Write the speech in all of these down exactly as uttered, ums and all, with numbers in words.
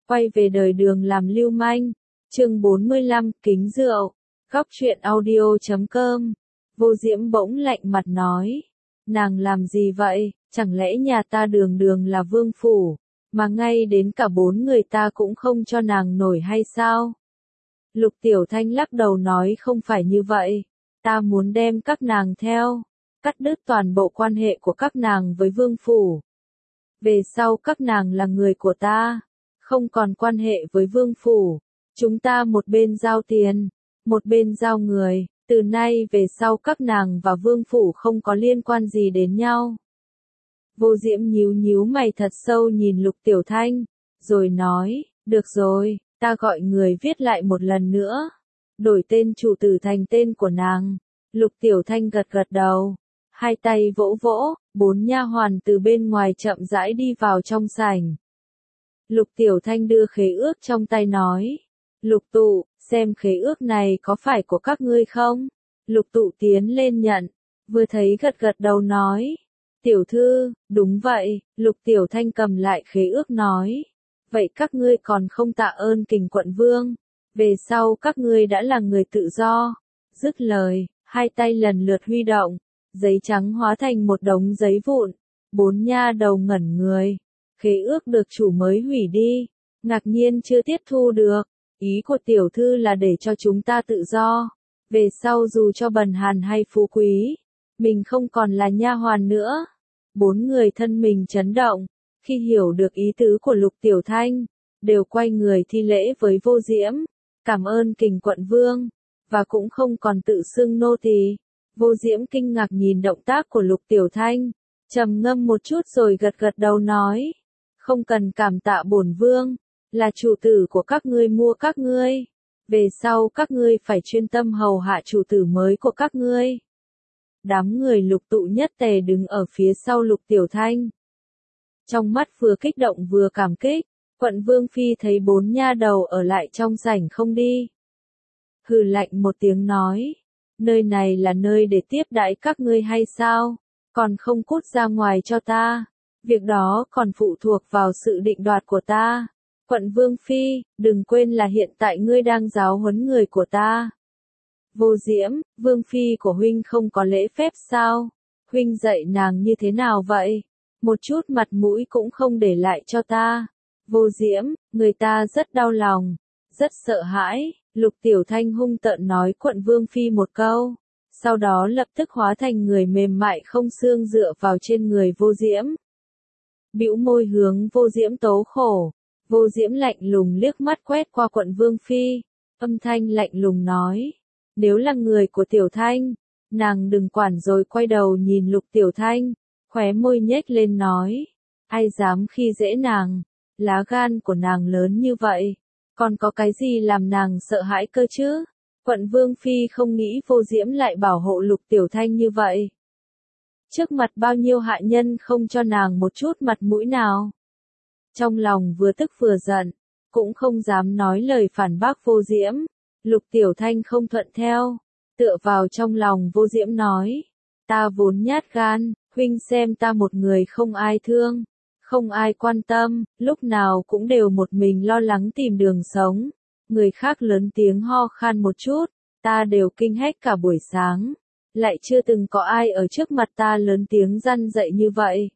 Quay về đời đường làm lưu manh. Chương bốn mươi lăm, kính rượu. Góc truyện audio chấm com. Vô Diễm bỗng lạnh mặt nói. Nàng làm gì vậy, chẳng lẽ nhà ta đường đường là vương phủ, mà ngay đến cả bốn người ta cũng không cho nàng nổi hay sao? Lục Tiểu Thanh lắc đầu nói không phải như vậy, ta muốn đem các nàng theo, cắt đứt toàn bộ quan hệ của các nàng với vương phủ. Về sau các nàng là người của ta, không còn quan hệ với vương phủ, chúng ta một bên giao tiền, một bên giao người, từ nay về sau các nàng và vương phủ không có liên quan gì đến nhau. Vô Diễm nhíu nhíu mày thật sâu nhìn Lục Tiểu Thanh, rồi nói, được rồi, ta gọi người viết lại một lần nữa, đổi tên chủ tử thành tên của nàng. Lục Tiểu Thanh gật gật đầu, hai tay vỗ vỗ, bốn nha hoàn từ bên ngoài chậm rãi đi vào trong sảnh. Lục Tiểu Thanh đưa khế ước trong tay nói, Lục Tụ, xem khế ước này có phải của các ngươi không? Lục Tụ tiến lên nhận, vừa thấy gật gật đầu nói, tiểu thư, đúng vậy. Lục Tiểu Thanh cầm lại khế ước nói, vậy các ngươi còn không tạ ơn Kình quận vương, về sau các ngươi đã là người tự do. Dứt lời, hai tay lần lượt huy động, giấy trắng hóa thành một đống giấy vụn, bốn nha đầu ngẩn người, khế ước được chủ mới hủy đi, ngạc nhiên chưa tiếp thu được, ý của tiểu thư là để cho chúng ta tự do, về sau dù cho bần hàn hay phú quý, mình không còn là nha hoàn nữa. Bốn người thân mình chấn động, khi hiểu được ý tứ của Lục Tiểu Thanh, đều quay người thi lễ với Vô Diễm, cảm ơn Kình quận vương, và cũng không còn tự xưng nô tỳ. Vô Diễm kinh ngạc nhìn động tác của Lục Tiểu Thanh, trầm ngâm một chút rồi gật gật đầu nói, không cần cảm tạ bổn vương, là chủ tử của các ngươi mua các ngươi, về sau các ngươi phải chuyên tâm hầu hạ chủ tử mới của các ngươi. Đám người Lục Tụ nhất tề đứng ở phía sau Lục Tiểu Thanh, trong mắt vừa kích động vừa cảm kích. Quận vương phi thấy bốn nha đầu ở lại trong sảnh không đi, hừ lạnh một tiếng nói, nơi này là nơi để tiếp đãi các ngươi hay sao, còn không cút ra ngoài cho ta, việc đó còn phụ thuộc vào sự định đoạt của ta. Quận vương phi, đừng quên là hiện tại ngươi đang giáo huấn người của ta. Vô Diễm, vương phi của huynh không có lễ phép sao? Huynh dạy nàng như thế nào vậy? Một chút mặt mũi cũng không để lại cho ta. Vô Diễm, người ta rất đau lòng, rất sợ hãi. Lục Tiểu Thanh hung tợn nói quận vương phi một câu, sau đó lập tức hóa thành người mềm mại không xương dựa vào trên người Vô Diễm. Bĩu môi hướng Vô Diễm tố khổ. Vô Diễm lạnh lùng liếc mắt quét qua quận vương phi, âm thanh lạnh lùng nói, nếu là người của Tiểu Thanh, nàng đừng quản, rồi quay đầu nhìn Lục Tiểu Thanh, khóe môi nhếch lên nói, ai dám khi dễ nàng, lá gan của nàng lớn như vậy, còn có cái gì làm nàng sợ hãi cơ chứ? Quận vương phi không nghĩ Vô Diễm lại bảo hộ Lục Tiểu Thanh như vậy. Trước mặt bao nhiêu hạ nhân không cho nàng một chút mặt mũi nào. Trong lòng vừa tức vừa giận, cũng không dám nói lời phản bác Vô Diễm. Lục Tiểu Thanh không thuận theo, tựa vào trong lòng Vô Diễm nói, ta vốn nhát gan, huynh xem ta một người không ai thương, không ai quan tâm, lúc nào cũng đều một mình lo lắng tìm đường sống, người khác lớn tiếng ho khan một chút, ta đều kinh hét cả buổi sáng, lại chưa từng có ai ở trước mặt ta lớn tiếng răn dạy như vậy.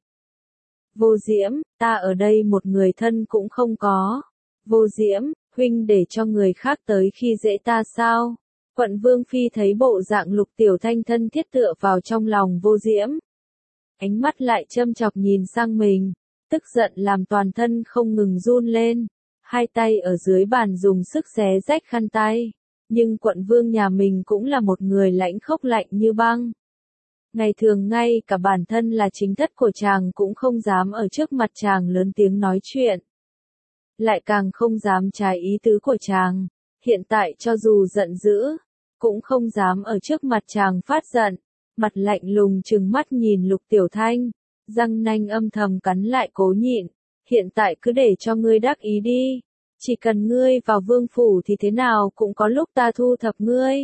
Vô Diễm, ta ở đây một người thân cũng không có. Vô Diễm, huynh để cho người khác tới khi dễ ta sao? Quận vương phi thấy bộ dạng Lục Tiểu Thanh thân thiết tựa vào trong lòng Vô Diễm, ánh mắt lại châm chọc nhìn sang mình, tức giận làm toàn thân không ngừng run lên, hai tay ở dưới bàn dùng sức xé rách khăn tay, nhưng quận vương nhà mình cũng là một người lãnh khốc lạnh như băng. Ngày thường ngay cả bản thân là chính thất của chàng cũng không dám ở trước mặt chàng lớn tiếng nói chuyện, lại càng không dám trái ý tứ của chàng, hiện tại cho dù giận dữ, cũng không dám ở trước mặt chàng phát giận, mặt lạnh lùng trừng mắt nhìn Lục Tiểu Thanh, răng nanh âm thầm cắn lại cố nhịn, hiện tại cứ để cho ngươi đắc ý đi, chỉ cần ngươi vào vương phủ thì thế nào cũng có lúc ta thu thập ngươi.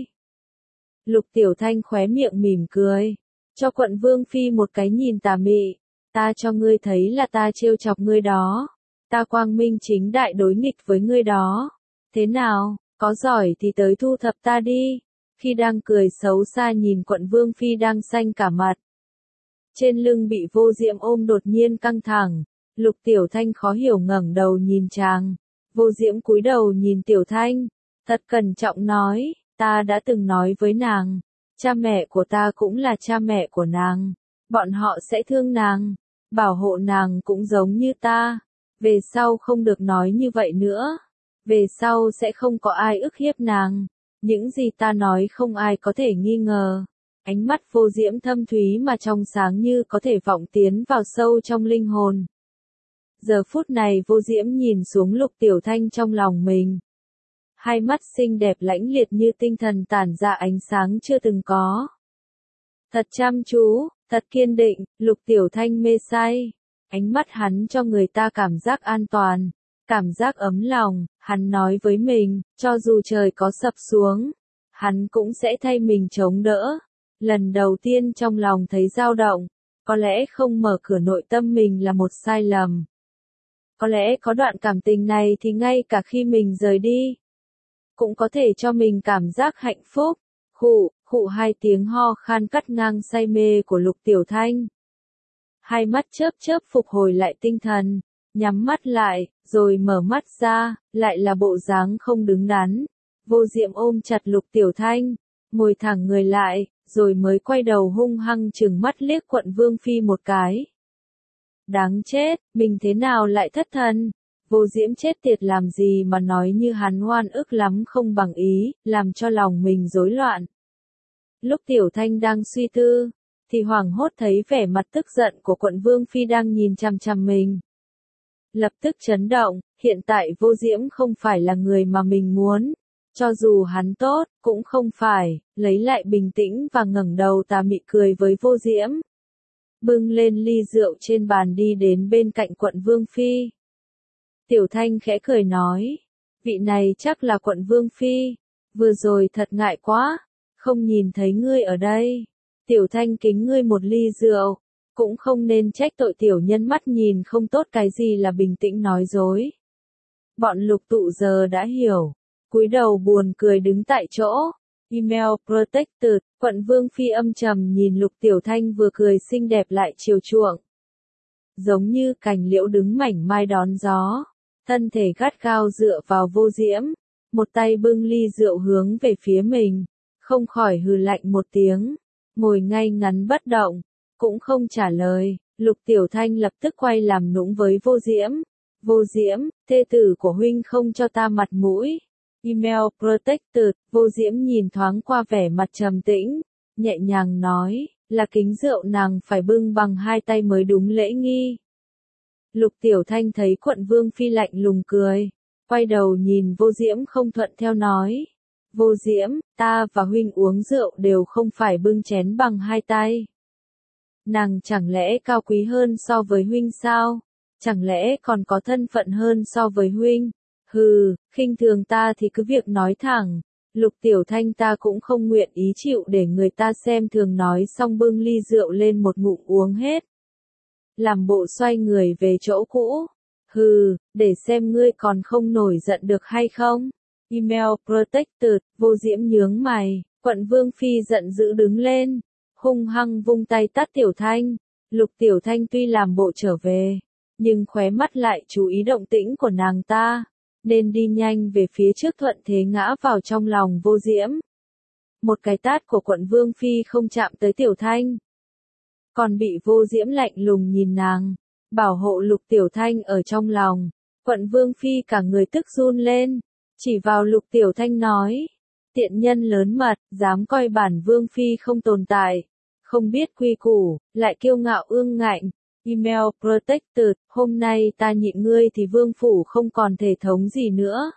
Lục Tiểu Thanh khóe miệng mỉm cười, cho quận vương phi một cái nhìn tà mị, ta cho ngươi thấy là ta trêu chọc ngươi đó. ta quang minh chính đại đối nghịch với ngươi đó. Thế nào, có giỏi thì tới thu thập ta đi. Khi đang cười xấu xa nhìn quận Vương Phi đang xanh cả mặt. Trên lưng bị Vô Diễm ôm đột nhiên căng thẳng, Lục Tiểu Thanh khó hiểu ngẩng đầu nhìn chàng. Vô Diễm cúi đầu nhìn Tiểu Thanh, thật cẩn trọng nói, ta đã từng nói với nàng, cha mẹ của ta cũng là cha mẹ của nàng, bọn họ sẽ thương nàng, bảo hộ nàng cũng giống như ta, về sau không được nói như vậy nữa, về sau sẽ không có ai ức hiếp nàng, những gì ta nói không ai có thể nghi ngờ. Ánh mắt Vô Diễm thâm thúy mà trong sáng như có thể vọng tiến vào sâu trong linh hồn. Giờ phút này Vô Diễm nhìn xuống Lục Tiểu Thanh trong lòng mình. Hai mắt xinh đẹp lãnh liệt như tinh thần tản ra ánh sáng chưa từng có. Thật chăm chú, thật kiên định, Lục Tiểu Thanh mê say. Ánh mắt hắn cho người ta cảm giác an toàn, cảm giác ấm lòng, hắn nói với mình, cho dù trời có sập xuống, hắn cũng sẽ thay mình chống đỡ. Lần đầu tiên trong lòng thấy dao động, có lẽ không mở cửa nội tâm mình là một sai lầm. Có lẽ có đoạn cảm tình này thì ngay cả khi mình rời đi, cũng có thể cho mình cảm giác hạnh phúc. Khụ, khụ hai tiếng ho khan cắt ngang say mê của Lục Tiểu Thanh. Hai mắt chớp chớp phục hồi lại tinh thần, nhắm mắt lại, rồi mở mắt ra, lại là bộ dáng không đứng đắn. Vô Diệm ôm chặt Lục Tiểu Thanh, ngồi thẳng người lại, rồi mới quay đầu hung hăng trừng mắt liếc quận Vương Phi một cái. Đáng chết, mình thế nào lại thất thần? Vô Diễm chết tiệt làm gì mà nói như hắn oan ức lắm không bằng ý, làm cho lòng mình rối loạn. Lúc Tiểu Thanh đang suy tư, thì hoảng hốt thấy vẻ mặt tức giận của quận Vương Phi đang nhìn chằm chằm mình. Lập tức chấn động, hiện tại Vô Diễm không phải là người mà mình muốn. Cho dù hắn tốt, cũng không phải, lấy lại bình tĩnh và ngẩng đầu tà mị cười với Vô Diễm. Bưng lên ly rượu trên bàn đi đến bên cạnh quận Vương Phi. Tiểu Thanh khẽ cười nói, vị này chắc là quận Vương Phi, vừa rồi thật ngại quá, không nhìn thấy ngươi ở đây. Tiểu Thanh kính ngươi một ly rượu, cũng không nên trách tội tiểu nhân mắt nhìn không tốt cái gì là bình tĩnh nói dối. Bọn Lục Tụ giờ đã hiểu, cúi đầu buồn cười đứng tại chỗ. Email Protected, quận Vương Phi âm trầm nhìn Lục Tiểu Thanh vừa cười xinh đẹp lại chiều chuộng. Giống như cành liễu đứng mảnh mai đón gió, thân thể gắt gao dựa vào Vô Diễm, một tay bưng ly rượu hướng về phía mình, không khỏi hừ lạnh một tiếng, ngồi ngay ngắn bất động, cũng không trả lời. Lục Tiểu Thanh lập tức quay làm nũng với Vô Diễm. Vô Diễm, thê tử của huynh không cho ta mặt mũi. Email Protected, Vô Diễm nhìn thoáng qua vẻ mặt trầm tĩnh, nhẹ nhàng nói, là kính rượu nàng phải bưng bằng hai tay mới đúng lễ nghi. Lục Tiểu Thanh thấy quận Vương Phi lạnh lùng cười, quay đầu nhìn Vô Diễm không thuận theo nói, Vô Diễm, ta và huynh uống rượu đều không phải bưng chén bằng hai tay. Nàng chẳng lẽ cao quý hơn so với huynh sao? Chẳng lẽ còn có thân phận hơn so với huynh? Hừ, khinh thường ta thì cứ việc nói thẳng. Lục Tiểu Thanh ta cũng không nguyện ý chịu để người ta xem thường nói xong bưng ly rượu lên một ngụm uống hết. Làm bộ xoay người về chỗ cũ. Hừ, để xem ngươi còn không nổi giận được hay không? Email Protected, Vô Diễm nhướng mày, quận Vương Phi giận dữ đứng lên, hung hăng vung tay tát Tiểu Thanh. Lục Tiểu Thanh tuy làm bộ trở về, nhưng khóe mắt lại chú ý động tĩnh của nàng ta, nên đi nhanh về phía trước thuận thế ngã vào trong lòng Vô Diễm. Một cái tát của quận Vương Phi không chạm tới Tiểu Thanh, còn bị Vô Diễm lạnh lùng nhìn nàng, bảo hộ Lục Tiểu Thanh ở trong lòng. Quận Vương Phi cả người tức run lên, chỉ vào Lục Tiểu Thanh nói, tiện nhân lớn mật, dám coi bản Vương Phi không tồn tại, không biết quy củ, lại kiêu ngạo ương ngạnh. Email Protected, hôm nay ta nhịn ngươi thì vương phủ không còn thể thống gì nữa.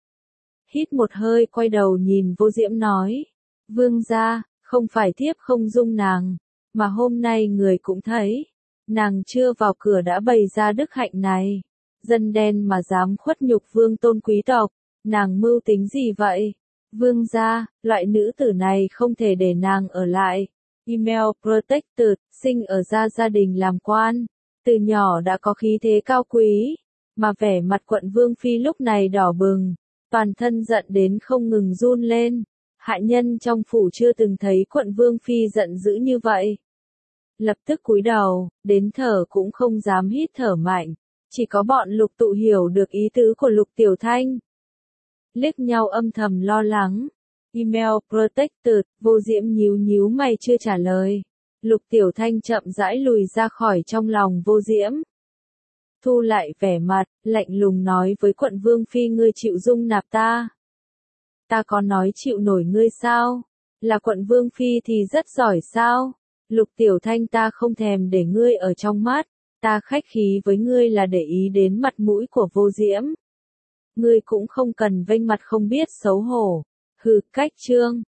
Hít một hơi quay đầu nhìn Vô Diễm nói, vương gia, không phải thiếp không dung nàng, mà hôm nay người cũng thấy, nàng chưa vào cửa đã bày ra đức hạnh này, dân đen mà dám khuất nhục vương tôn quý tộc, nàng mưu tính gì vậy? Vương gia, loại nữ tử này không thể để nàng ở lại. Email Protected, sinh ở gia gia đình làm quan, từ nhỏ đã có khí thế cao quý, mà vẻ mặt quận Vương Phi lúc này đỏ bừng, toàn thân giận đến không ngừng run lên. Hạ nhân trong phủ chưa từng thấy quận Vương Phi giận dữ như vậy. Lập tức cúi đầu, đến thở cũng không dám hít thở mạnh. Chỉ có bọn Lục Tụ hiểu được ý tứ của Lục Tiểu Thanh. Liếc nhau âm thầm lo lắng. Email protected, Vô Diễm nhíu nhíu mày chưa trả lời. Lục Tiểu Thanh chậm rãi lùi ra khỏi trong lòng Vô Diễm. Thu lại vẻ mặt, lạnh lùng nói với quận Vương Phi ngươi chịu dung nạp ta. Ta có nói chịu nổi ngươi sao? Là quận Vương Phi thì rất giỏi sao? Lục Tiểu Thanh ta không thèm để ngươi ở trong mắt. Ta khách khí với ngươi là để ý đến mặt mũi của Vô Diễm. Ngươi cũng không cần vênh mặt không biết xấu hổ. Hừ, cách trương.